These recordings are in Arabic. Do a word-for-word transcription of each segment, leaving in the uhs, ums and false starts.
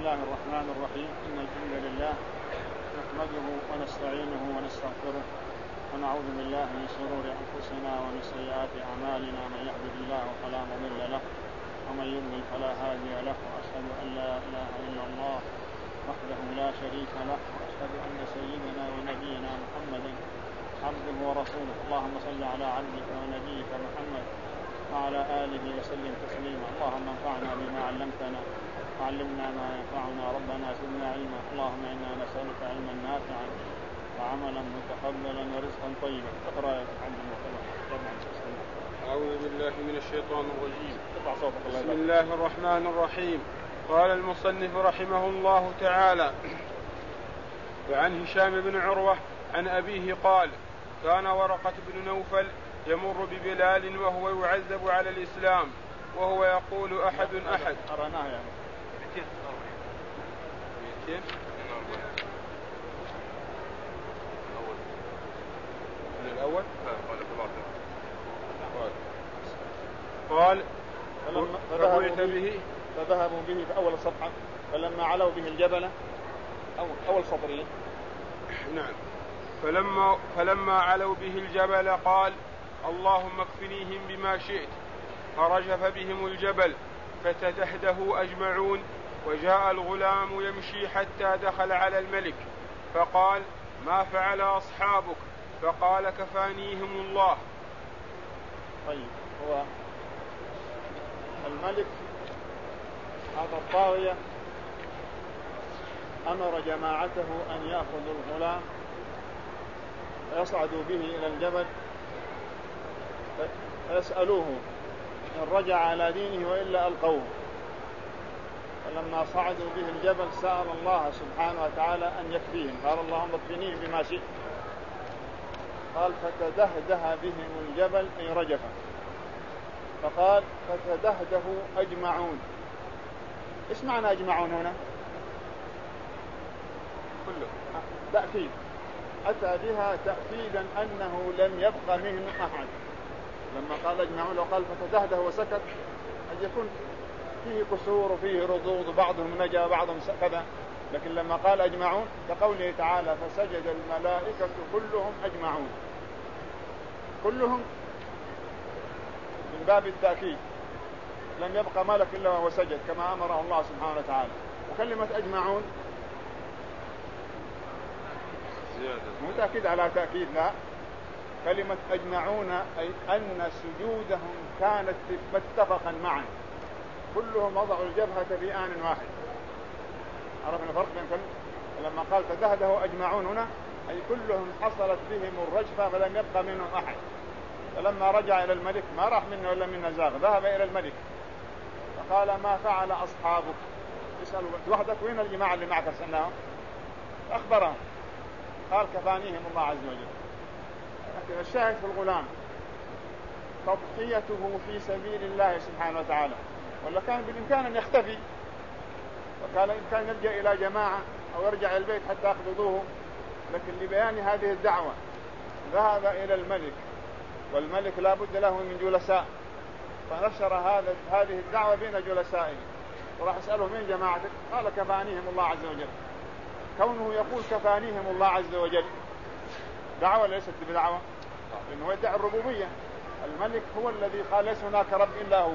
الله الرحمن الرحيم. إن الحمد لله نحمده ونستعينه ونستغفره ونعوذ بالله من شرور أنفسنا ومن سيئات أعمالنا. من يهده الله فلا مضل له ومن يضلل فلا هادي له، وأشهد أن لا إله إلا الله وحده لا شريك له، وأشهد أن سيدنا ونبينا محمدا عبده ورسوله. اللهم صل على عبدك ونبيك محمد وعلى آله وسلم تسليما. اللهم انفعنا بما علمتنا وعلمنا ما ينفعنا، ربنا زدنا علما. اللهم إنا نسألك علما نافعا وعملا متقبلا ورزقا طيبا. اقرأ يا عبد الله. أعوذ بالله من الشيطان الرجيم. بسم الله الرحمن الرحيم. قال المصنف رحمه الله تعالى: وعن هشام بن عروة عن أبيه قال: كان ورقة بن نوفل يمر ببلال وهو يعذب على الإسلام وهو يقول أحد أحد. أرناه يعني من الأول قال: فبعث به فذهبوا به في أول الصفحة، فلما علوا به الجبل أو أول سطرين. نعم. فلما فلما علوا به الجبل قال: اللهم اكفنيهم بما شئت. فرجف بهم الجبل فتتهده أجمعون. وجاء الغلام يمشي حتى دخل على الملك فقال: ما فعل أصحابك؟ فقال: كفانيهم الله. طيب، هو الملك هذا الطاغية أمر جماعته أن يأخذوا الغلام ويصعدوا به إلى الجبل فيسألوه إن رجع على دينه وإلا ألقوه. فلما صعدوا به الجبل سأل الله سبحانه وتعالى أن يكفيهم، قال: اللهم اكفنيهم بما شئت. قال: فتدهده بهم الجبل أي رجف. فقال: فتدهده أجمعون. إيش معنى أجمعون هنا؟ كله تأكيد، أتى بها تأكيدا أنه لم يبقى منهم أحد. لما قال أجمعون وقال فتدهده وسكت، أن يكون فيه كسور وفيه رضوض، بعضهم نجا بعضهم كذا. لكن لما قال أجمعون كقوله تعالى: فسجد الملائكة كلهم أجمعون، كلهم من باب التأكيد، لم يبقى ملك إلا وهو سجد كما أمره الله سبحانه وتعالى. وكلمة أجمعون مو تأكيد على تأكيد، لا، كلمة أجمعون أي أن سجودهم كانت متفقا معا، كلهم وضعوا الجبهة في آن واحد. عرفنا الفرق بين كل لما قال فدهده أجمعون هنا أي كلهم حصلت بهم الرجفة فلم يبقى منهم أحد. فلما رجع إلى الملك ما راح منه إلا من نزاغ، ذهب إلى الملك فقال: ما فعل أصحابك؟ يسألوا وحدك وين الجماعة اللي معك أرسلناهم؟ أخبرهم، قال: كفانيهم الله عز وجل. لكن الشاهد في الغلام تضحيته في سبيل الله سبحانه وتعالى، ولا كان بالإمكان أن يختفي، وكان الإمكان يلجأ إلى جماعة أو يرجع البيت حتى يأخذوه. لكن لبيان هذه الدعوة ذهب إلى الملك، والملك لا بد له من جلساء، فنشر هذا هذه الدعوة بين جلسائه. وراح يسأله: من جماعتك؟ قال: كفانيهم الله عز وجل. كونه يقول كفانيهم الله عز وجل دعوة ليست بدعوة، لأنه يدعي الربوبية. الملك هو الذي قال: ليس هناك رب إلا هو.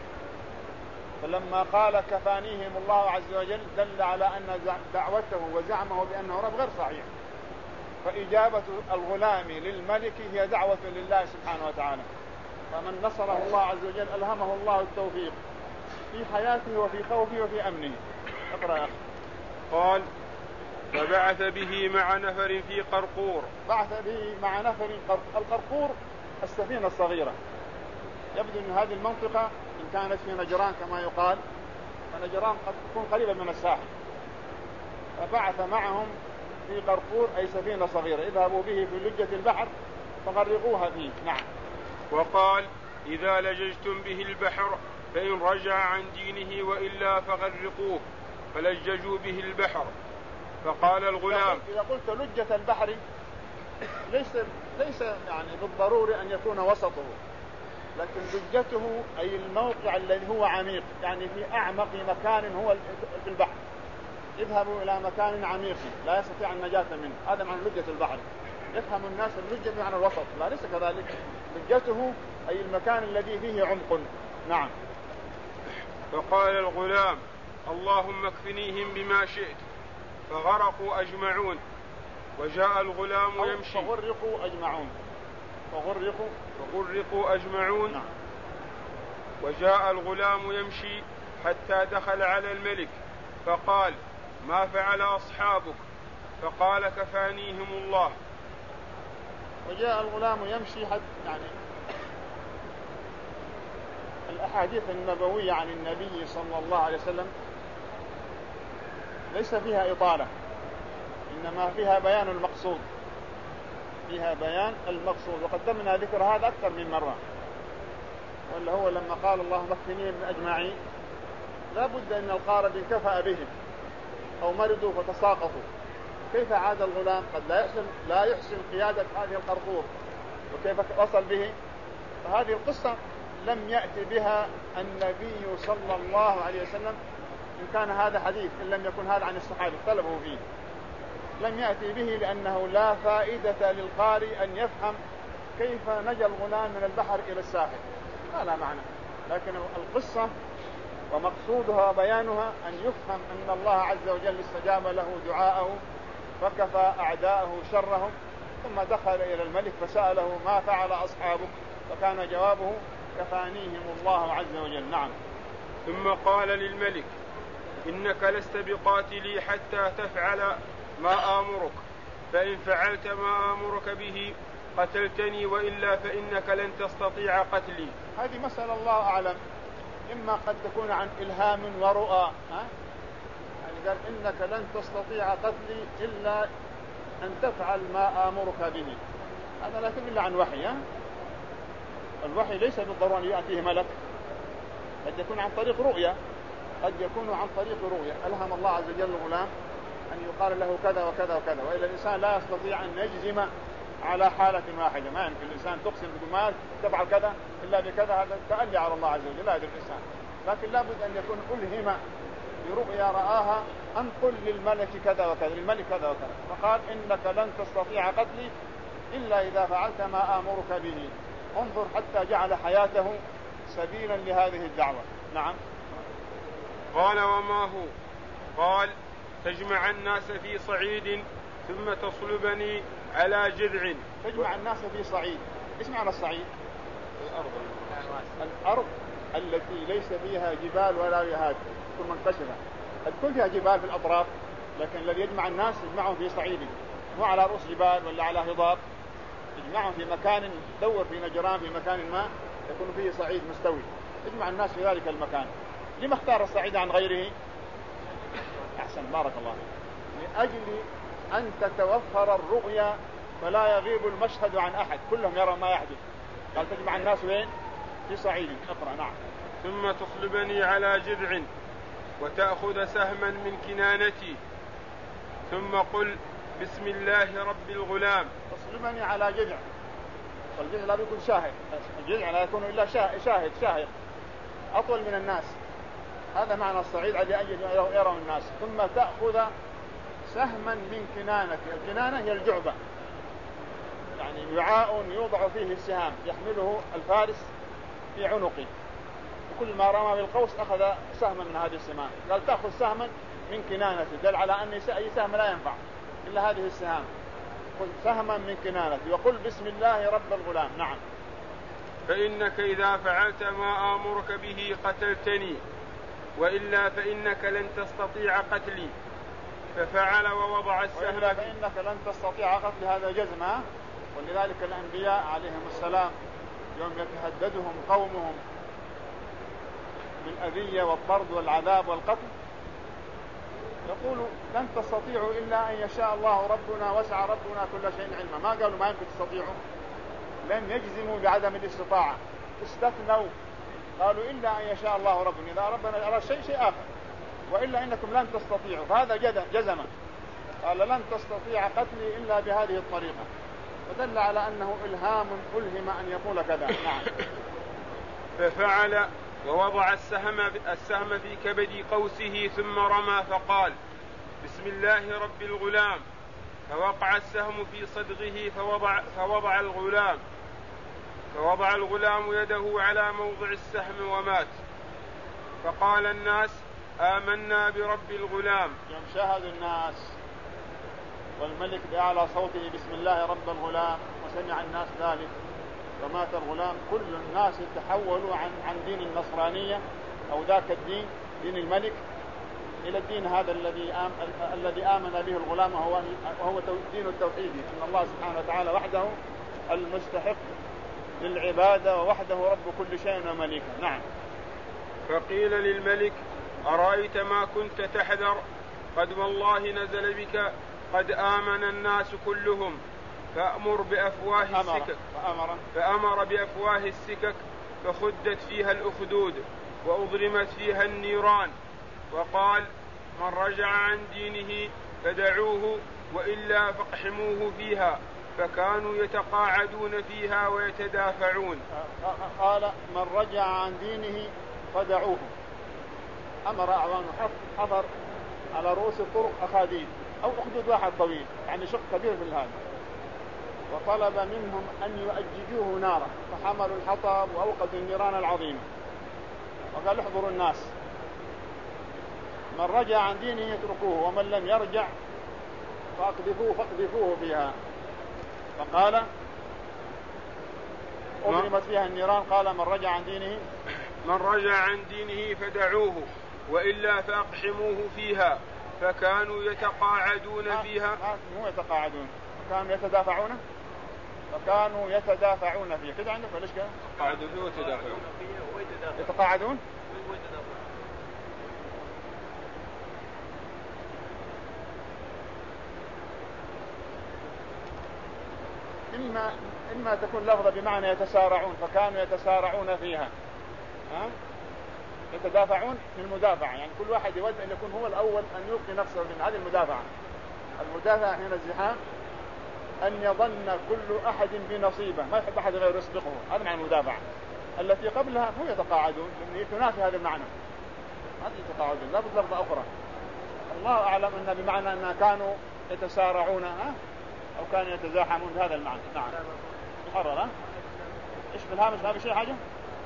فلما قال كفانيهم الله عز وجل دل على أن دعوته وزعمه بأنه رب غير صحيح. فإجابة الغلام للملك هي دعوة لله سبحانه وتعالى. فمن نصره الله عز وجل ألهمه الله التوفيق في حياته وفي خوفه وفي أمنه. اقرأ يا أخي. قال: فبعث به مع نفر في قرقور. بعث به مع نفر القرقور السفينة الصغيرة. يبدو أن هذه المنطقة إن كانت في نجران كما يقال، فنجران قد تكون قريبا من الساحل. فبعث معهم في قرقور أي سفينة صغيرة، اذهبوا به في لجة البحر فغرقوها فيه. نعم. وقال: إذا لججتم به البحر فإن رجع عن دينه وإلا فغرقوه. فلججوا به البحر. فقال الغلام: إذا قلت لجة البحر ليس ليس يعني بالضروري أن يكون وسطه، لكن لجته أي الموقع الذي هو عميق، يعني في أعمق مكان هو في البحر. اذهبوا إلى مكان عميق لا يستطيع النجاة منه. هذا معنى لجة البحر. يفهم الناس اللجة بمعنى الوسط، لا ليس كذلك. لجته أي المكان الذي فيه عمق. نعم. فقال الغلام اللهم اكفنيهم بما شئت، فغرقوا أجمعون. وجاء الغلام يمشي فغرقوا أجمعون فغرقوا فغرقوا أجمعون. نعم. وجاء الغلام يمشي حتى دخل على الملك فقال ما فعل أصحابك؟ فقال كفانيهم الله. وجاء الغلام يمشي حتى يعني الأحاديث النبوية عن النبي صلى الله عليه وسلم ليس فيها إطالة، إنما فيها بيان المقصود فيها بيان المقصود وقدمنا ذكر هذا أكثر من مرة. ولا هو لما قال اللهم اكفنيهم أجمعين لا بد أن القارب انكفأ بهم أو مرضوا فتساقطوا. كيف عاد الغلام؟ قد لا يحسن, لا يحسن قيادة هذه القرقور، وكيف وصل به؟ فهذه القصة لم يأتي بها النبي صلى الله عليه وسلم، إن كان هذا حديث إن لم يكن هذا عن الصحابة اختلفوا فيه، لم يأتي به لأنه لا فائدة للقارئ أن يفهم كيف نجا الغلام من البحر إلى الساحل، لا لا معنى. لكن القصة ومقصودها بيانها أن يفهم أن الله عز وجل استجاب له دعاءه فكفى أعداءه شرهم، ثم دخل إلى الملك فسأله ما فعل أصحابك؟ فكان جوابه كفانيهم الله عز وجل. نعم. ثم قال للملك إنك لست بقاتلي حتى تفعل ما آمرك، فإن فعلت ما آمرك به قتلتني، وإلا فإنك لن تستطيع قتلي. هذه مسألة الله أعلم، إما قد تكون عن إلهام ورؤى، ها؟ يعني قال إنك لن تستطيع قتلي إلا أن تفعل ما آمرك به، هذا لا يكون إلا عن وحي. ها؟ الوحي ليس بالضرورة أن يأتيه ملك، قد يكون عن طريق رؤيا، قد يكون عن طريق رؤيا ألهم الله عز وجل الغلام أن يقال له كذا وكذا وكذا، وإلا الإنسان لا يستطيع أن يجزم على حالة واحدة. ما يمكن الإنسان تقسم تقول ما تفعل كذا إلا بكذا، هذا تألي على الله عز وجل، لا يدري الإنسان. لكن لابد أن يكون ألهم برؤيا رآها أن قل للملك كذا وكذا، للملك كذا وكذا، فقال إنك لن تستطيع قتلي إلا إذا فعلت ما آمرك به. انظر حتى جعل حياته سبيلا لهذه الدعوة. نعم. قال وما هو؟ قال تجمع الناس في صعيد ثم تصلبني على جذع. تجمع الناس في صعيد، ايش معنى الصعيد؟ الأرض. الأرض التي ليس فيها جبال ولا يهاد، تكون منتشرة. قد تكون فيها جبال في الأطراف، لكن الذي يجمع الناس يجمعهم في صعيد، مو على رؤوس جبال ولا على هضاب، يجمعهم في مكان، دور في نجران في مكان ما يكون فيه صعيد مستوي، يجمع الناس في ذلك المكان. لما اختار الصعيد عن غيره؟ أحسن، بارك الله، لأجل أن تتوفر الرؤيا فلا يغيب المشهد عن أحد، كلهم يرى ما يحدث. قال تجمع الناس وين؟ في صعيد. اقرأ. نعم. ثم تصلبني على جذع وتأخذ سهما من كنانتي ثم قل بسم الله رب الغلام. تصلبني على جذع، والجذع لا يكون شاهد، الجذع لا يكون إلا شاهد شاهد أطول من الناس، هذا معنى الصعيد على أجل يرى الناس. ثم تأخذ سهما من كنانتي، الكنانة هي الجعبة، يعني وعاء يوضع فيه السهام يحمله الفارس في عنقه، وكل ما رمى بالقوس أخذ سهما من هذه السهام. قال تأخذ سهما من كنانتي، دل على أن أي سهم لا ينفع إلا هذه السهام. خذ سهما من كنانتي وقل بسم الله رب الغلام. نعم. فإنك إذا فعلت ما آمرك به قتلتني، وإلا فإنك لن تستطيع قتلي. ففعل ووضع السهم. وإلا فإنك لن تستطيع قتل، هذا جزمة. ولذلك الأنبياء عليهم السلام يوم يتهددهم قومهم بالأذية والطرد والعذاب والقتل يقول لن تستطيعوا إلا أن يشاء الله ربنا وسع ربنا كل شيء علما. ما قالوا ما يمكن تستطيعوا، لم يجزموا بعدم الاستطاعة، استثنوا قالوا إلا أن يشاء الله ربنا، إذا ربنا على شيء شيء آخر، وإلا إنكم لن تستطيعوا. فهذا جزم، قال لن تستطيع قتلي إلا بهذه الطريقة، ودل على أنه إلهام ألهم أن يقول كذا. نعم. ففعل ووضع السهم السهم في كبد قوسه ثم رمى فقال بسم الله رب الغلام، فوقع السهم في صدغه فوضع, فوضع الغلام فوضع الغلام يده على موضع السهم ومات. فقال الناس آمنا برب الغلام. يوم شاهد الناس والملك بأعلى صوته بسم الله رب الغلام وسمع الناس ذلك ومات الغلام، كل الناس تحولوا عن عن دين النصرانية أو ذاك الدين دين الملك إلى الدين هذا الذي آم الذي آمن به الغلام وهو وهو دين التوحيد، أن الله سبحانه وتعالى وحده المستحق للعبادة ووحده رب كل شيء ومليكه. نعم. فقيل للملك أرأيت ما كنت تحذر؟ قد والله نزل بك قد آمن الناس كلهم، فأمر بأفواه السكك فأمر, فأمر بأفواه السكك فخدت فيها الأخدود وأضرمت فيها النيران، وقال من رجع عن دينه فدعوه وإلا فاقحموه فيها، فكانوا يتقاعدون فيها ويتدافعون. قال من رجع عن دينه فدعوه، أمر أعوان حفر على رؤوس الطرق أخاديد أو أخدود واحد طويل يعني شق كبير في الهذا، وطلب منهم أن يؤججوه نارا، فحملوا الحطب وأوقدوا النيران العظيمة وقال احضروا الناس، من رجع عن دينه يتركوه ومن لم يرجع فأقذفوه فاقذفوه فيها. فقال أضرمت فيها النيران، قال من رجع عن دينه من رجع عن دينه فدعوه وإلا فأقحموه فيها، فكانوا يتقاعدون فيها. مو يتقاعدون، كانوا يتدافعون فكانوا يتدافعون فيها كده عندك ولا ايش كده؟ يتقاعدون ويتدافعون. يتقاعدون إما إما تكون لفظة بمعنى يتسارعون، فكانوا يتسارعون فيها، ها؟ يتدافعون من المدافعة، يعني كل واحد يود أن يكون هو الأول أن يلقي نفسه من هذه المدافعة. المدافعة حين الزحام أن يظن كل أحد بنصيبه، ما يحب أحد غير يسبقه، هذا معنى المدافعة. التي قبلها هو يتقاعدون لأنه تنافي هذا المعنى، هذا يتقاعدون لا بد لفظة أخرى. الله أعلم أن بمعنى أن كانوا يتسارعون، ها؟ أو كانوا يتزاحمون بهذا المعنى. نعم. محرر، ها؟ إيش في الهامش ما في شيء حاجة؟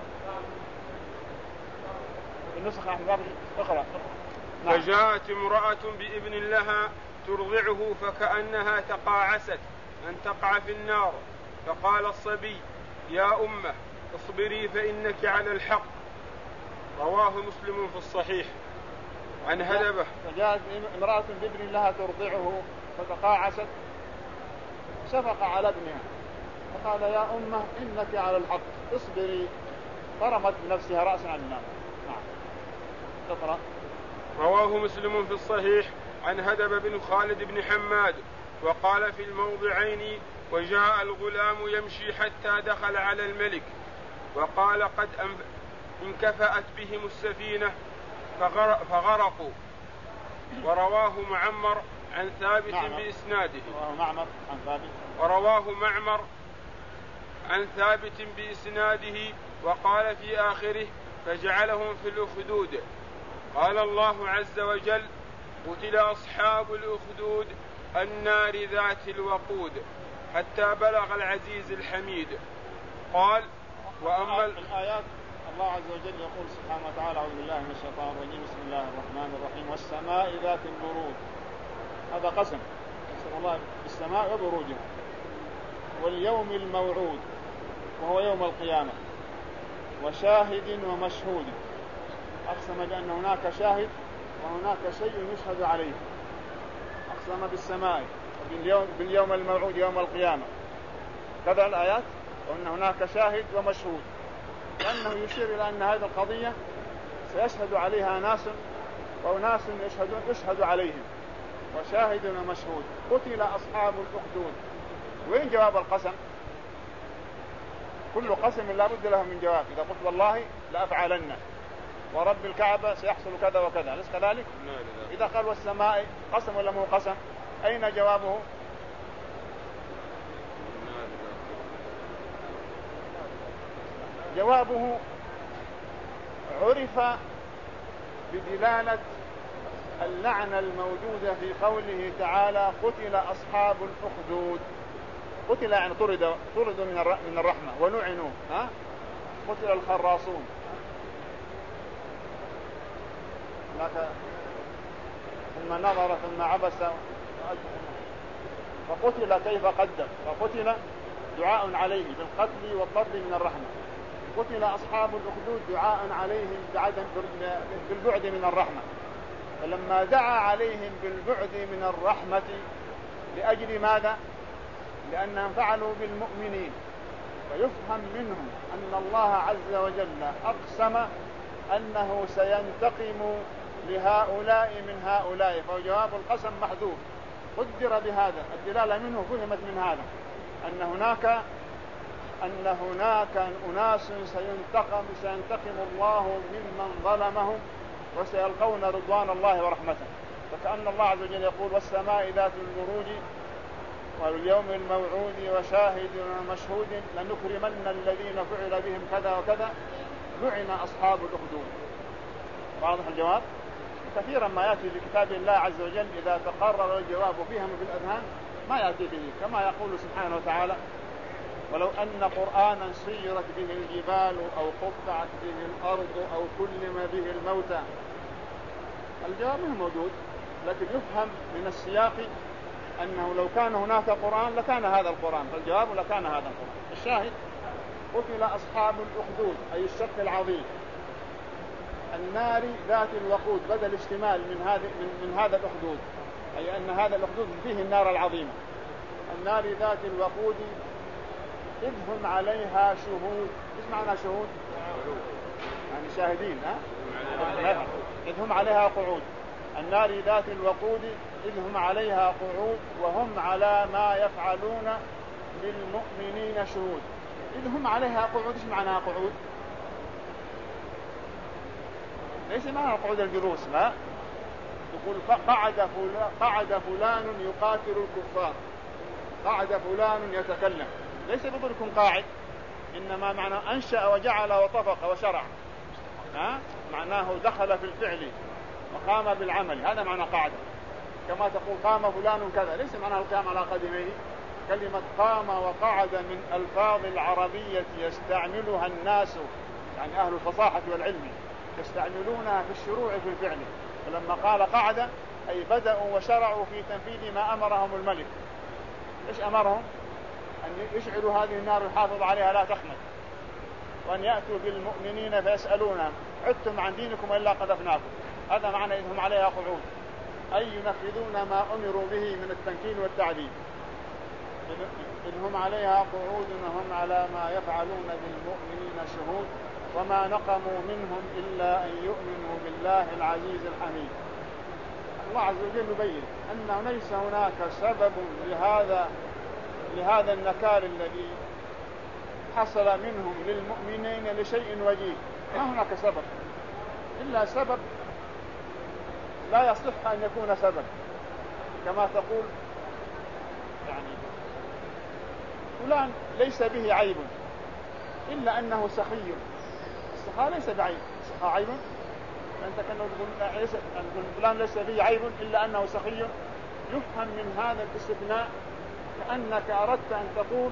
النسخ أحمد اقرأ. نعم. فجاءت امرأة بابن لها ترضعه فكأنها تقاعست أن تقع في النار، فقال الصبي يا أمه اصبري فإنك على الحق. رواه مسلم في الصحيح. عن هدبة فجاءت امرأة بابن لها ترضعه فتقاعست، شفق على ابنها فقال يا أمه إنك على الحق اصبري، فرمت بنفسها رأسا عن النار. نعم. تقرأ. رواه مسلم في الصحيح عن هدب بن خالد بن حماد وقال في الموضعين وجاء الغلام يمشي حتى دخل على الملك وقال قد انكفأت بهم السفينة فغرقوا. ورواه معمر عن ثابت معمر. بإسناده معمر عن ثابت. ورواه معمر عن ثابت بإسناده وقال في آخره فجعلهم في الأخدود. قال الله عز وجل قتل أصحاب الأخدود النار ذات الوقود، حتى بلغ العزيز الحميد. قال وأما الآيات الله عز وجل يقول سبحانه وتعالى أعوذ بالله من الشيطان الرجيم بسم الله الرحمن الرحيم والسماء ذات البروج، هذا قسم قسم الله بالسماء وبروجها، واليوم الموعود وهو يوم القيامة، وشاهد ومشهود، أقسم بأن هناك شاهد وهناك شيء يشهد عليه، أقسم بالسماء باليوم, باليوم الموعود يوم القيامة، كذا الآيات، وأن هناك شاهد ومشهود، لأنه يشير إلى أن هذه القضية سيشهد عليها ناس وناس يشهدون يشهد عليهم، وشاهد ومشهود. قتل أصحاب الأخدود. وين جواب القسم؟ كل قسم لا بد له من جواب، إذا قلت والله لأفعلن ورب الكعبة سيحصل كذا وكذا، أليس كذلك؟ إذا قال والسماء قسم ولا مو قسم؟ أين جوابه؟ جوابه عرف بدلالة اللعنة الموجودة في قوله تعالى قتل أصحاب الأخدود. قتل يعني طردوا طردوا من الرحمة ولعنوا، ها؟ قتل الخراصون. لك ثم نظر ثم عبس فقتل كيف قدر، فقتل دعاء عليه بالقتل والطرد من الرحمة. قتل أصحاب الأخدود دعاء عليهم بالبعد من الرحمة. فلما دعا عليهم بالبعد من الرحمة لأجل ماذا؟ لأنهم فعلوا بالمؤمنين، فيفهم منهم أن الله عز وجل أقسم أنه سينتقم لهؤلاء من هؤلاء، فجواب القسم محذوف قدر بهذا. الدلالة منه فهمت من هذا أن هناك أن هناك أناس سينتقم سينتقم الله ممن ظلمهم وسيلقون رضوان الله ورحمته. فكأن الله عز وجل يقول والسماء ذات البروج واليوم الموعود وشاهد ومشهود لنكرمن الذين فعل بهم كذا وكذا لعن أصحاب الأخدود. واضح الجواب؟ كثيرا ما يأتي في كتاب الله عز وجل إذا تقرر الجواب فيهم في الأذهان ما يأتي به، كما يقول سبحانه وتعالى ولو أن قرآنا سيرت به الجبال أو قطعت به الأرض أو كلم به الموتى. الجواب مو موجود، لكن يفهم من السياق أنه لو كان هناك قرآن لكان هذا القرآن، فالجواب لكان هذا القرآن. الشاهد قتل أصحاب الأخدود أي الشق العظيم النار ذات الوقود، بدل اشتمال من هذا من, من هذا الأخدود، أي أن هذا الأخدود فيه النار العظيمة. النار ذات الوقود إذ هم عليها شهود. إيش معنى شهود؟ يعني شاهدين، ها؟ إذ هم عليها قعود. النار ذات الوقود إذ هم عليها قعود وهم على ما يفعلون للمؤمنين شهود. إذ هم عليها قعود. إيش معنى قعود؟ ليس معنى قعود الجلوس، لا، يقول قعد فلان قعد فلان يقاتل الكفار، قعد فلان يتكلم، ليس بضركم قاعد، إنما معنى أنشأ وجعل وطفق وشرع، ها؟ معناه دخل في الفعل وقام بالعمل، هذا معنى قعد. كما تقول قام فلان كذا، ليس معناه القيام على قدميه. كلمة قام وقعد من ألفاظ العربية يستعملها الناس، يعني أهل الفصاحة والعلم يستعملونها في الشروع في الفعل. فلما قال قعد أي بدأوا وشرعوا في تنفيذ ما أمرهم الملك. إيش أمرهم؟ أن يشعلوا هذه النار ويحافظوا عليها لا تخمد، وأن يأتوا بالمؤمنين فيسألونهم عدتم عن دينكم إلا قذفناكم. هذا معنى إذ هم عليها قعود، أي ينفذون ما أمروا به من التمكين والتعذيب. إذ هم عليها قعود وهم على ما يفعلون بالمؤمنين شهود وما نقموا منهم إلا أن يؤمنوا بالله العزيز الحميد. الله عز وجل يبين أنه ليس هناك سبب لهذا لهذا النكال الذي حصل منهم للمؤمنين لشيء وجيه. ما هناك سبب إلا سبب لا يصح أن يكون سبب، كما تقول يعني فلان ليس به عيب إلا أنه سخي. السخاء ليس بعيب، السخاء عيب. أنت كأنه تقول فلان ليس به عيب إلا أنه سخي. يفهم من هذا الاستثناء كأنك أردت أن تقول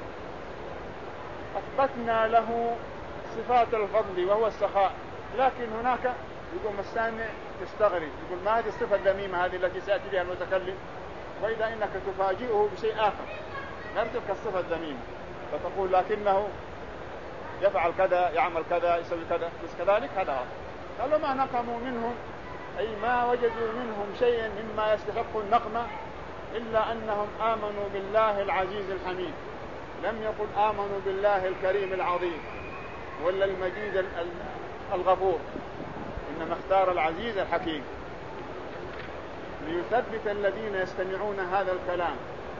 أثبتنا له صفات الفضل وهو السخاء، لكن هناك يقول السامع تستغرب، يقول ما هذه الصفة الذميمة هذه التي سيأتي بها المتكلم، وإذا إنك تفاجئه بشيء آخر غير تلك الصفة الذميمة، فتقول لكنه يفعل كذا يعمل كذا يسوي كذا، بس كذلك هذا. قالوا ما نقموا منهم أي ما وجدوا منهم شيئا مما يستحق النقمة إلا أنهم آمنوا بالله العزيز الحميد. لم يقل آمنوا بالله الكريم العظيم ولا المجيد الغفور، إنما اختار العزيز الحكيم ليثبت الذين يستمعون هذا الكلام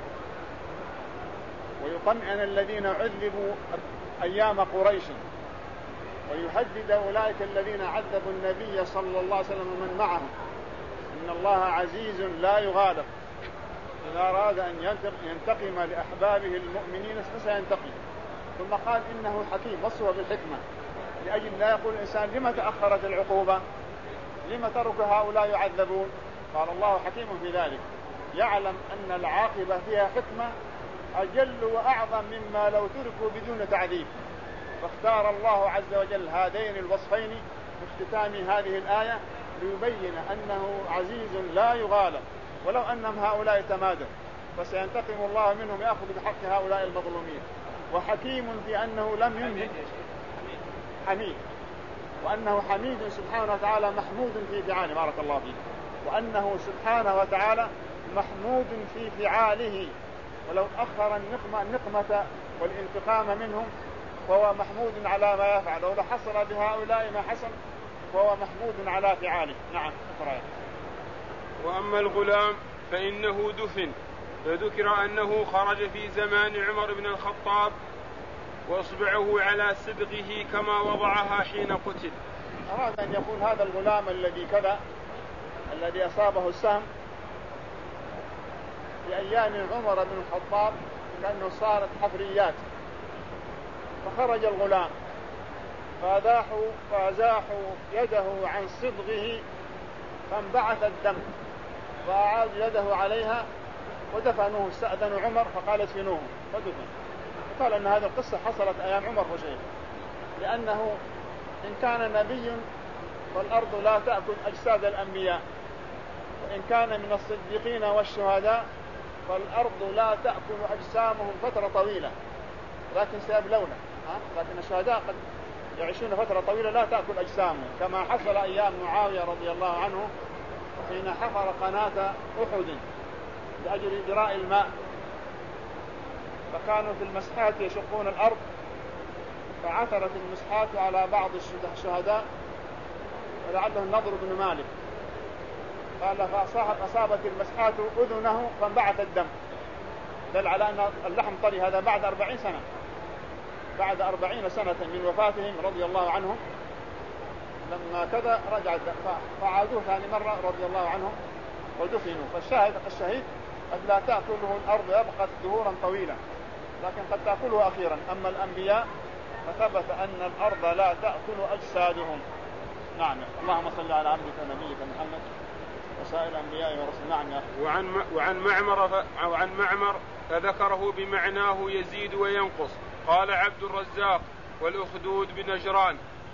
ويطمئن الذين عذبوا أيام قريش، ويهدد أولئك الذين عذبوا النبي صلى الله عليه وسلم ومن معه إن الله عزيز لا يغالب، إذا أراد أن ينتقم لأحبابه المؤمنين فسينتقم. ثم قال إنه حكيم، وصفه بالحكمة لأجل لا يقول الإنسان لما تأخرت العقوبة، لما ترك هؤلاء يعذبون، قال الله حكيم في ذلك، يعلم أن العاقبة فيها حكمة أجل وأعظم مما لو تركوا بدون تعذيب. فاختار الله عز وجل هذين الوصفين في اختتام هذه الآية ليبين أنه عزيز لا يغالب، ولو أنهم هؤلاء تمادوا فسينتقم الله منهم يأخذ بحق هؤلاء المظلومين. وحكيم في أنه لم ينهك، حميد، وأنه حميد سبحانه وتعالى محمود في فعاله، بارك الله فيه، وأنه سبحانه وتعالى محمود في فعاله، ولو أخر النقمة, النقمة والانتقام منهم فهو محمود على ما يفعل، ولو حصل بهؤلاء ما حصل فهو محمود على فعاله. نعم. أخرى. وأما الغلام فإنه دفن، فذكر أنه خرج في زمان عمر بن الخطاب وأصبعه على صدغه كما وضعها حين قتل. أراد أن يقول هذا الغلام الذي كذا الذي أصابه السهم في أيام عمر بن الخطاب لأنه صارت حفريات، فخرج الغلام فأزاحوا, فأزاحوا يده عن صدغه فانبعث الدم، فأعاد يده عليها ودفنوه. استأذن عمر فقال ادفنوه فدفن. قال أن هذه القصة حصلت أيام عمر وشيء، لأنه إن كان نبي فالأرض لا تأكل أجساد الأنبياء، وإن كان من الصديقين والشهداء فالأرض لا تأكل أجسامهم فترة طويلة لكن سيبلون، لكن الشهداء قد يعيشون فترة طويلة لا تأكل أجسامهم، كما حصل أيام معاوية رضي الله عنه حين حفر قناة أحد لأجل إجراء الماء، فكانوا في المسحات يشقون الأرض، فعثرت المسحات على بعض الشهداء ولعله النضر بن مالك، قال فأصابت المسحات أذنه فانبعث الدم، دل على أن اللحم طري. هذا بعد أربعين سنة، بعد أربعين سنة من وفاتهم رضي الله عنهم، لما كذا رجع فعادوه ثاني مرة رضي الله عنهم ودفنوا. فالشاهد الشهيد قد لا تأكله الأرض يبقى دهورا طويلة لكن قد تأكله أخيرا. أما الأنبياء فثبت أن الأرض لا تأكل أجسادهم. نعم. اللهم صل على عبدك نبيك محمد وسائر الأنبياء ورسل. نعم يا أخي. وعن وعن معمر ف... وعن معمر فذكره بمعناه يزيد وينقص. قال عبد الرزاق والأخدود بنجران.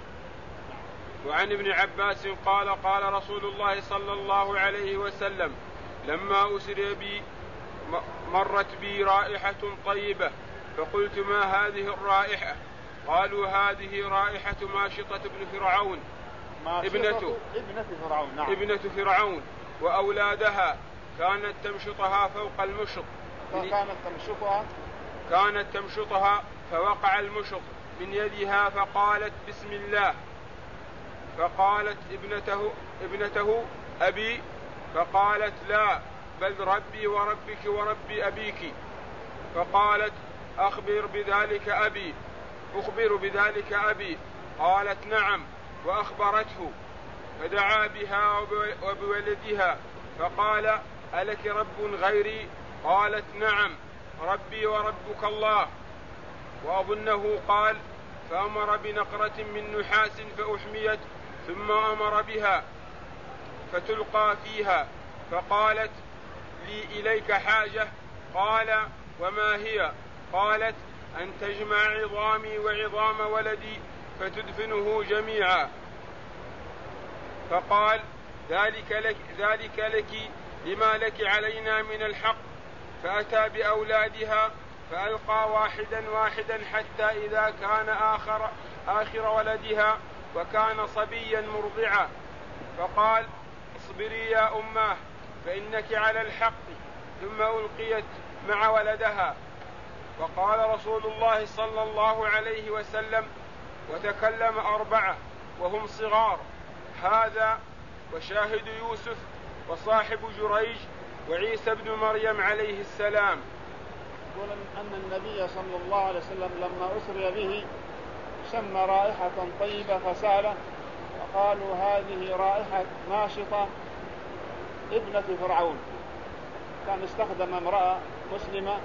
وعن ابن عباس قال قال رسول الله صلى الله عليه وسلم لما أسري بي مرت بي رائحة طيبة فقلت ما هذه الرائحة؟ قالوا هذه رائحة ماشطة ابن فرعون ابنته ابنة فرعون. نعم. ابنة فرعون وأولادها كانت تمشطها فوق المشط كانت تمشطها كانت تمشطها فوقع المشط من يدها فقالت بسم الله، فقالت ابنته ابنته أبي، فقالت لا بل ربي وربك وربي أبيك، فقالت أخبر بذلك أبي أخبر بذلك أبي قالت نعم، وأخبرته فدعا بها وبولدها فقال ألك رب غيري؟ قالت نعم ربي وربك الله. وأظنه قال فأمر بنقرة من نحاس فأحميت ثم أمر بها فتلقى فيها، فقالت لي إليك حاجة؟ قال وما هي؟ قالت أن تجمع عظامي وعظام ولدي فتدفنه جميعا. فقال ذلك لك, ذلك لك لما لك علينا من الحق. فأتى بأولادها فألقى واحدا واحدا حتى إذا كان آخر, آخر ولدها وكان صبيا مرضعا، فقال اصبري يا أماه فإنك على الحق، ثم ألقيت مع ولدها. وقال رسول الله صلى الله عليه وسلم وتكلم أربعة وهم صغار، هذا وشاهد يوسف وصاحب جريج وعيسى بن مريم عليه السلام. يقول أن النبي صلى الله عليه وسلم لما أسري به شم رائحة طيبة فسأله فقالوا هذه رائحة ماشطة ابنة فرعون. كان استخدم امرأة مسلمة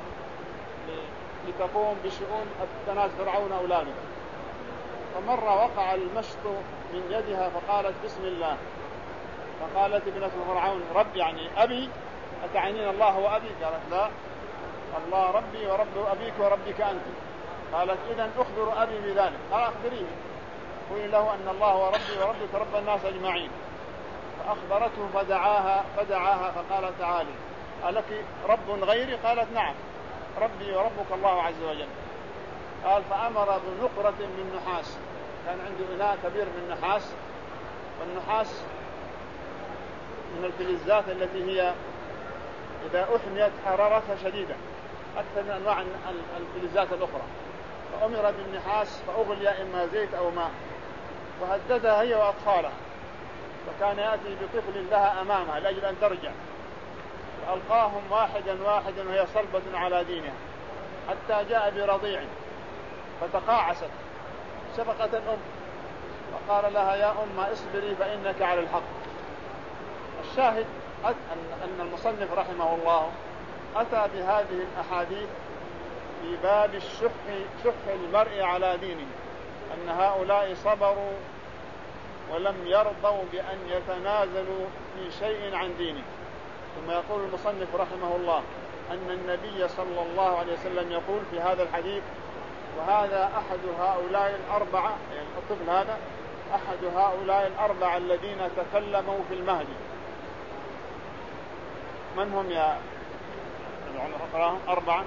لتقوم بشؤون بنات فرعون أولاده، فمرة وقع المشط من يدها فقالت بسم الله، فقالت ابنة فرعون رب يعني أبي أتعنين الله وأبي؟ قالت لا، الله ربي ورب أبيك وربك أنت. قالت إذن أخبر أبي بذلك. قال أخبريه، قولي له أن الله وربي وربك رب الناس أجمعين. فأخبرته فدعاها فدعاها فقال تعالي ألك رب غيري؟ قالت نعم، ربي وربك الله عز وجل. قال فأمر بنقرة من نحاس، كان عنده إناء كبير من نحاس، والنحاس من الفلزات التي هي إذا أحميت حرارتها شديدة أكثر من أنواع الفلزات الأخرى، فأمر بالنحاس فأغلي إما زيت أو ماء، فهددها هي وأطفالها، وكان يأتي بطفل لها أمامها لأجل أن ترجع، فألقاهم واحدا واحدا وهي صلبة على دينها، حتى جاء برضيع فتقاعست شفقة الأم، فقال لها يا أم اصبري فإنك على الحق. الشاهد أن المصنف رحمه الله أتى بهذه الأحاديث في باب الشح شح المرء على دينه، أن هؤلاء صبروا ولم يرضوا بأن يتنازلوا في شيء عن دينه. ثم يقول المصنف رحمه الله أن النبي صلى الله عليه وسلم يقول في هذا الحديث وهذا أحد هؤلاء الأربعة، يعني الطفل هذا أحد هؤلاء الأربعة الذين تكلموا في المهدي. من هم يا أربعة؟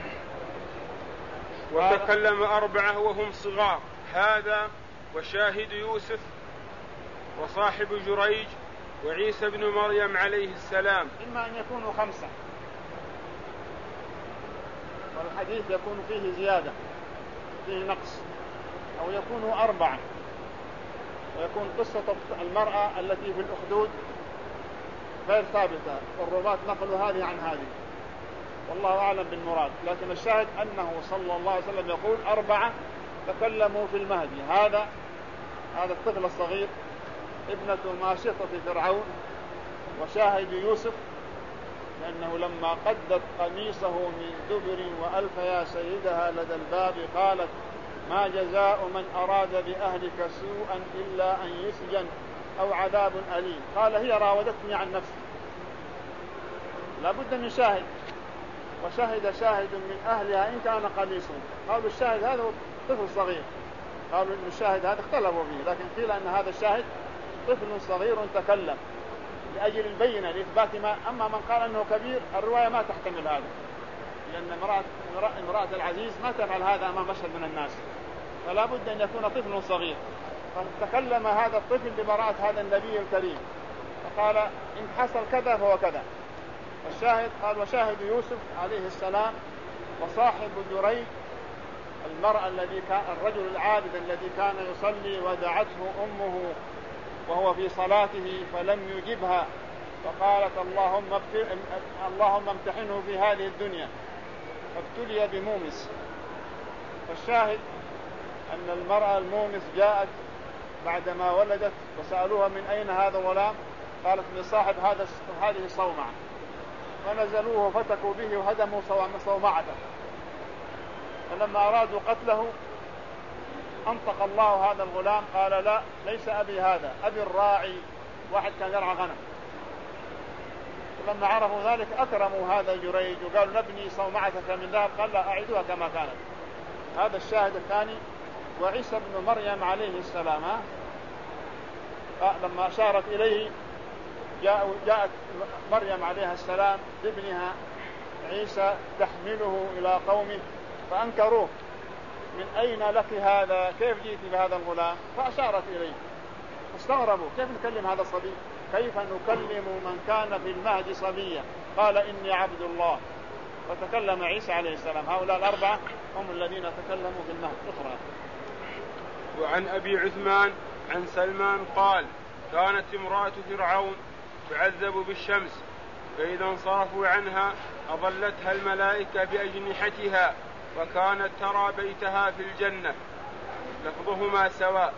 وتكلم أربعة وهم صغار، هذا وشاهد يوسف وصاحب جريج وعيسى بن مريم عليه السلام. إما أن يكونوا خمسة، والحديث يكون فيه زيادة فيه نقص، أو يكونوا أربعة، ويكون قصة المرأة التي في الأخدود غير ثابتة، والرواة نقلوا هذه عن هذه، والله أعلم بالمراد. لكن الشاهد أنه صلى الله عليه وسلم يقول أربعة تكلموا في المهدي، هذا هذا الطفل الصغير، ابنة ماشطة فرعون، وشاهد يوسف، لأنه لما قدت قميصه من دبر وألف يا سيدها لدى الباب قالت ما جزاء من أراد بأهلك سوءا إلا أن يسجن أو عذاب أليم. قال هي راودتني عن نفسي. لابد من شاهد، وشهد شاهد من أهلها إن كان قميصه. قالوا الشاهد هذا طفل صغير، قالوا إن الشاهد هذا اختلفوا فيه، لكن قيل أن هذا الشاهد طفل صغير تكلم لأجل البينة لإثبات ما. أما من قال أنه كبير الرواية ما تحتمل هذا، لأن امرأة, امرأة العزيز ما تفعل هذا أمام مشهد من الناس، فلا بد أن يكون طفل صغير. فتكلم هذا الطفل ببراءة هذا النبي الكريم، فقال إن حصل كذا فهو كذا. الشاهد قال وشاهد يوسف عليه السلام وصاحب جريج، المرأة الذي كان الرجل العابد الذي كان يصلي ودعته أمه وهو في صلاته فلم يجبها، فقالت اللهم اللهم امتحنه في هذه الدنيا، فابتلي بمومس. فالشاهد أن المرأة المومس جاءت بعدما ولدت وسألوها من أين هذا الغلام، قالت من صاحب هذا هذه الصومعة، فنزلوه وفتكوا به وهدموا صومعته. فلما أرادوا قتله أنطق الله هذا الغلام قال لا ليس أبي هذا، أبي الراعي، واحد كان يرعى غنم. فلما عرفوا ذلك أكرموا هذا جريج وقالوا نبني صومعتك من ذهب، قال لا أعيدها كما كانت. هذا الشاهد الثاني. وعيسى بن مريم عليه السلام لما أشارت إليه جاءت مريم عليه السلام بابنها عيسى تحمله إلى قومه فأنكروه، من أين لك هذا؟ كيف جئت بهذا الغلام؟ فأشارت إليه، استغربوا كيف نكلم هذا الصبي؟ كيف نكلم من كان في المهد صبيا؟ قال إني عبد الله. فتكلم عيسى عليه السلام. هؤلاء الأربعة هم الذين تكلموا في المهد. أخرى. وعن أبي عثمان عن سلمان قال كانت امرأة فرعون تعذب بالشمس، فإذا انصرفوا عنها أظلتها الملائكة بأجنحتها، وكانت ترى بيتها في الجنة، لفظهما سواء.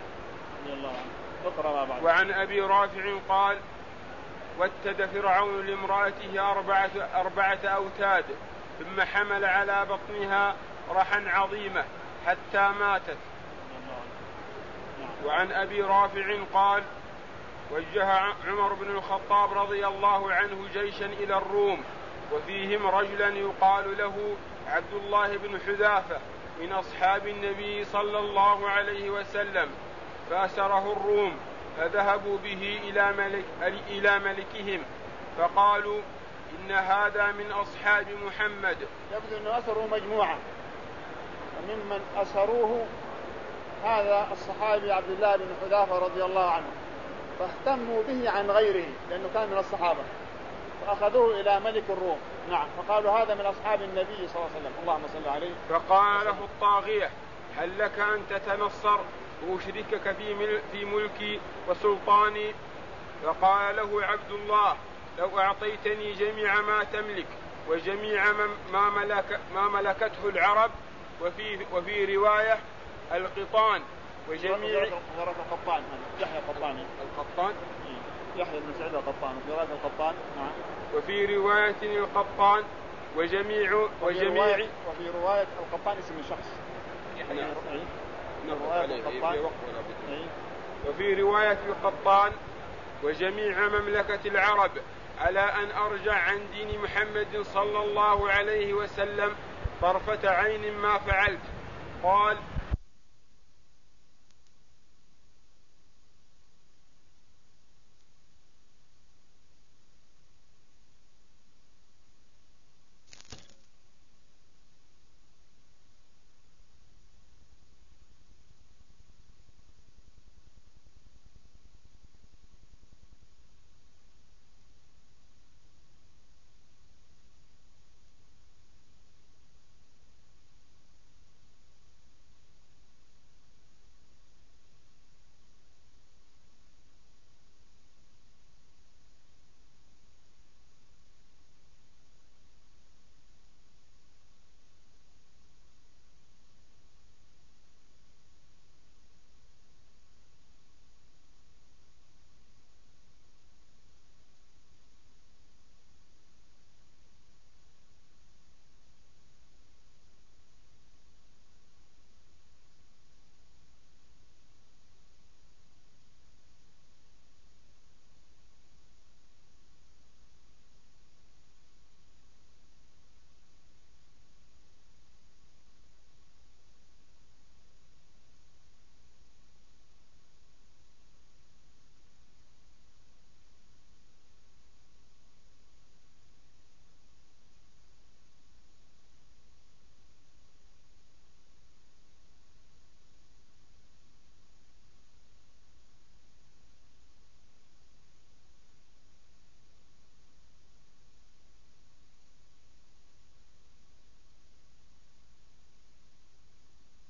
وعن أبي رافع قال واتد فرعون لامرأته أربعة, أربعة أوتاد، ثم حمل على بطنها رحا عظيمة حتى ماتت. وعن أبي رافع قال وجه عمر بن الخطاب رضي الله عنه جيشا إلى الروم وفيهم رجلا يقال له عبد الله بن حذافة من أصحاب النبي صلى الله عليه وسلم، فأسره الروم فذهبوا به إلى, ملك إلى ملكهم فقالوا إن هذا من أصحاب محمد. يبدو أنه أسروا مجموعة، وممن أسروه هذا الصحابي عبد الله بن حذافة رضي الله عنه، فاهتموا به عن غيره لأنه كان من الصحابة، فأخذوه إلى ملك الروم. نعم. فقالوا هذا من أصحاب النبي صلى الله عليه وسلم، اللهم صل عليه. فقال له الطاغية هل لك أن تتنصر وأشركك في, في ملكي وسلطاني؟ فقال له عبد الله لو أعطيتني جميع ما تملك وجميع ما, ملك ما ملكته العرب، وفي, وفي رواية القطان وجميع القطان يحيى القطان القطان يحيى بن سعيد القطان وفي رواية القطان. نعم. وفي رواية القطان وجميع وفي وجميع رواية وفي رواية القطان اسم شخص يعني القطان. وفي رواية القطان وجميع مملكة العرب على أن أرجع عن دين محمد صلى الله عليه وسلم طرفة عين ما فعلت. قال